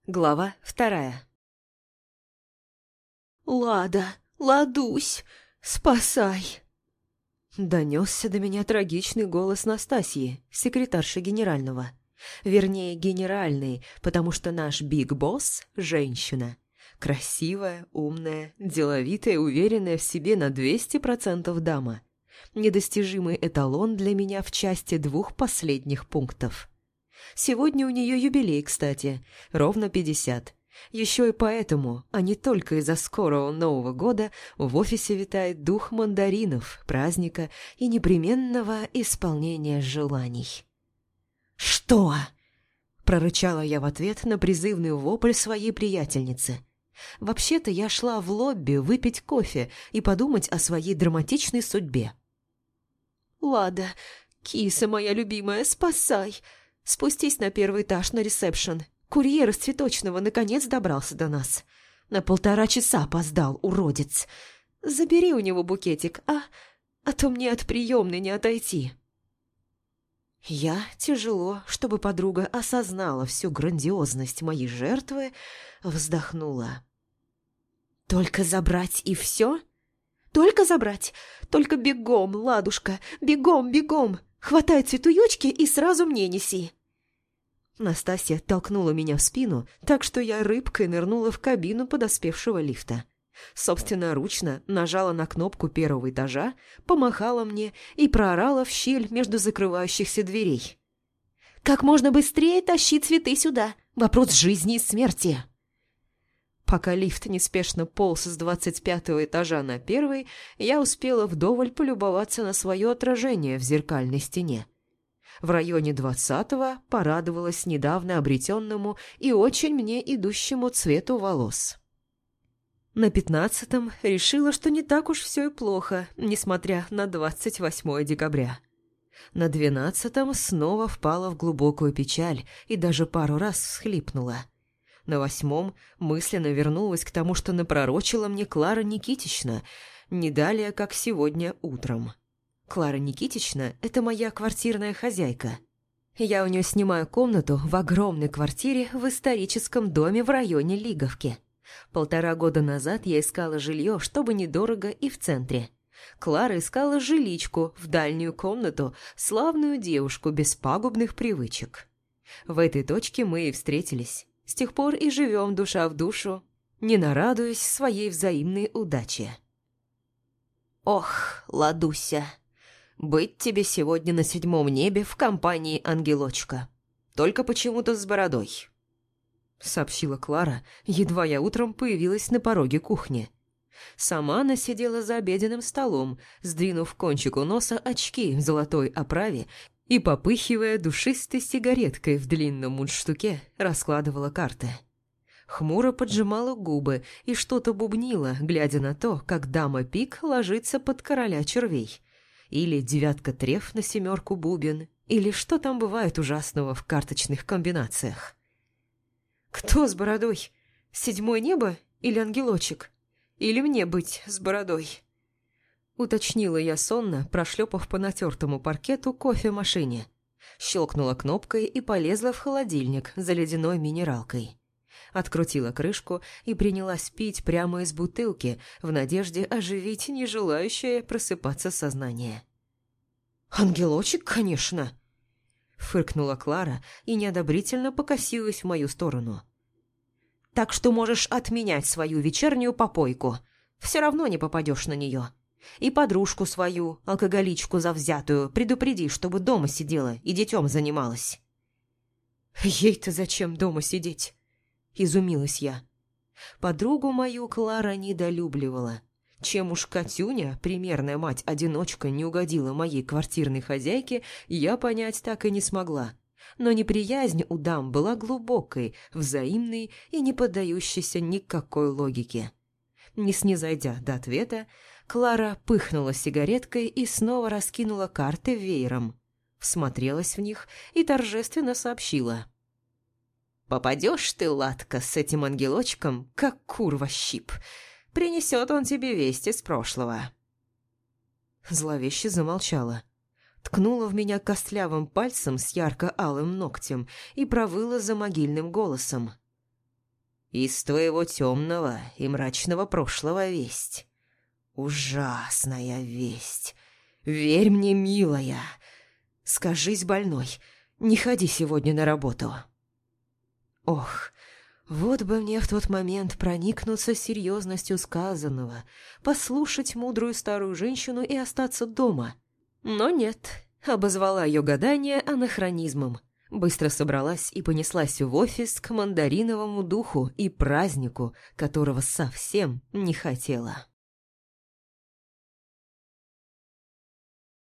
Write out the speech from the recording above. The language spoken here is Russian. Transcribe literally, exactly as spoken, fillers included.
Глава вторая. «Лада, Ладусь, спасай!» Донесся до меня трагичный голос Настасьи, секретарши генерального. Вернее, генеральной, потому что наш биг-босс – женщина. Красивая, умная, деловитая, уверенная в себе на двести процентов дама. Недостижимый эталон для меня в части двух последних пунктов. Сегодня у нее юбилей, кстати, ровно пятьдесят. Еще и поэтому, а не только из-за скорого Нового года, в офисе витает дух мандаринов, праздника и непременного исполнения желаний. «Что?» – прорычала я в ответ на призывный вопль своей приятельницы. Вообще-то я шла в лобби выпить кофе и подумать о своей драматичной судьбе. «Лада, киса моя любимая, спасай! Спустись на первый этаж на ресепшн. Курьер из цветочного наконец добрался до нас. На полтора часа опоздал, уродец. Забери у него букетик, а? А то мне от приемной не отойти». Я, тяжело, чтобы подруга осознала всю грандиозность моей жертвы, вздохнула. «Только забрать и все? Только забрать? Только бегом, ладушка, бегом, бегом! Хватай цветуёчки и сразу мне неси!» Настасья толкнула меня в спину, так что я рыбкой нырнула в кабину подоспевшего лифта. Собственноручно нажала на кнопку первого этажа, помахала мне и проорала в щель между закрывающихся дверей. «Как можно быстрее тащи цветы сюда! Вопрос жизни и смерти!» Пока лифт неспешно полз с двадцать пятого этажа на первый, я успела вдоволь полюбоваться на свое отражение в зеркальной стене. В районе двадцатого порадовалась недавно обретенному и очень мне идущему цвету волос. На пятнадцатом решила, что не так уж все и плохо, несмотря на двадцать восьмое декабря. На двенадцатом снова впала в глубокую печаль и даже пару раз всхлипнула. На восьмом мысленно вернулась к тому, что напророчила мне Клара Никитична, не далее, как сегодня утром. Клара Никитична – это моя квартирная хозяйка. Я у нее снимаю комнату в огромной квартире в историческом доме в районе Лиговки. Полтора года назад я искала жилье, чтобы недорого и в центре. Клара искала жиличку в дальнюю комнату, славную девушку без пагубных привычек. В этой точке мы и встретились. С тех пор и живем душа в душу, не нарадуясь своей взаимной удаче. «Ох, Ладуся, быть тебе сегодня на седьмом небе в компании ангелочка. Только почему-то с бородой», — сообщила Клара, едва я утром появилась на пороге кухни. Сама она сидела за обеденным столом, сдвинув кончик у носа очки в золотой оправе и, попыхивая душистой сигареткой в длинном мундштуке, раскладывала карты. Хмуро поджимала губы и что-то бубнила, глядя на то, как дама пик ложится под короля червей. Или девятка треф на семерку бубен, или что там бывает ужасного в карточных комбинациях. «Кто с бородой? Седьмое небо или ангелочек? Или мне быть с бородой?» Уточнила я сонно, прошлепав по натертому паркету кофемашине. Щелкнула кнопкой и полезла в холодильник за ледяной минералкой. Открутила крышку и принялась пить прямо из бутылки в надежде оживить нежелающее просыпаться сознание. «Ангелочек, конечно!» — фыркнула Клара и неодобрительно покосилась в мою сторону. «Так что можешь отменять свою вечернюю попойку. Все равно не попадешь на нее. И подружку свою, алкоголичку завзятую, предупреди, чтобы дома сидела и детем занималась». «Ей-то зачем дома сидеть?» – изумилась я. Подругу мою Клара недолюбливала. Чем уж Катюня, примерная мать-одиночка, не угодила моей квартирной хозяйке, я понять так и не смогла. Но неприязнь у дам была глубокой, взаимной и не поддающейся никакой логике. Не снизойдя до ответа, Клара пыхнула сигареткой и снова раскинула карты веером. Всмотрелась в них и торжественно сообщила. «Попадешь ты, Ладка, с этим ангелочком, как кур во щип. Принесет он тебе вести с прошлого». Зловеще замолчала. Ткнула в меня костлявым пальцем с ярко-алым ногтем и провыла за могильным голосом. Из твоего темного и мрачного прошлого весть. Ужасная весть. Верь мне, милая. Скажись больной, не ходи сегодня на работу. Ох, вот бы мне в тот момент проникнуться серьезностью сказанного, послушать мудрую старую женщину и остаться дома. Но нет, обозвала ее гадание анахронизмом. Быстро собралась и понеслась в офис к мандариновому духу и празднику, которого совсем не хотела.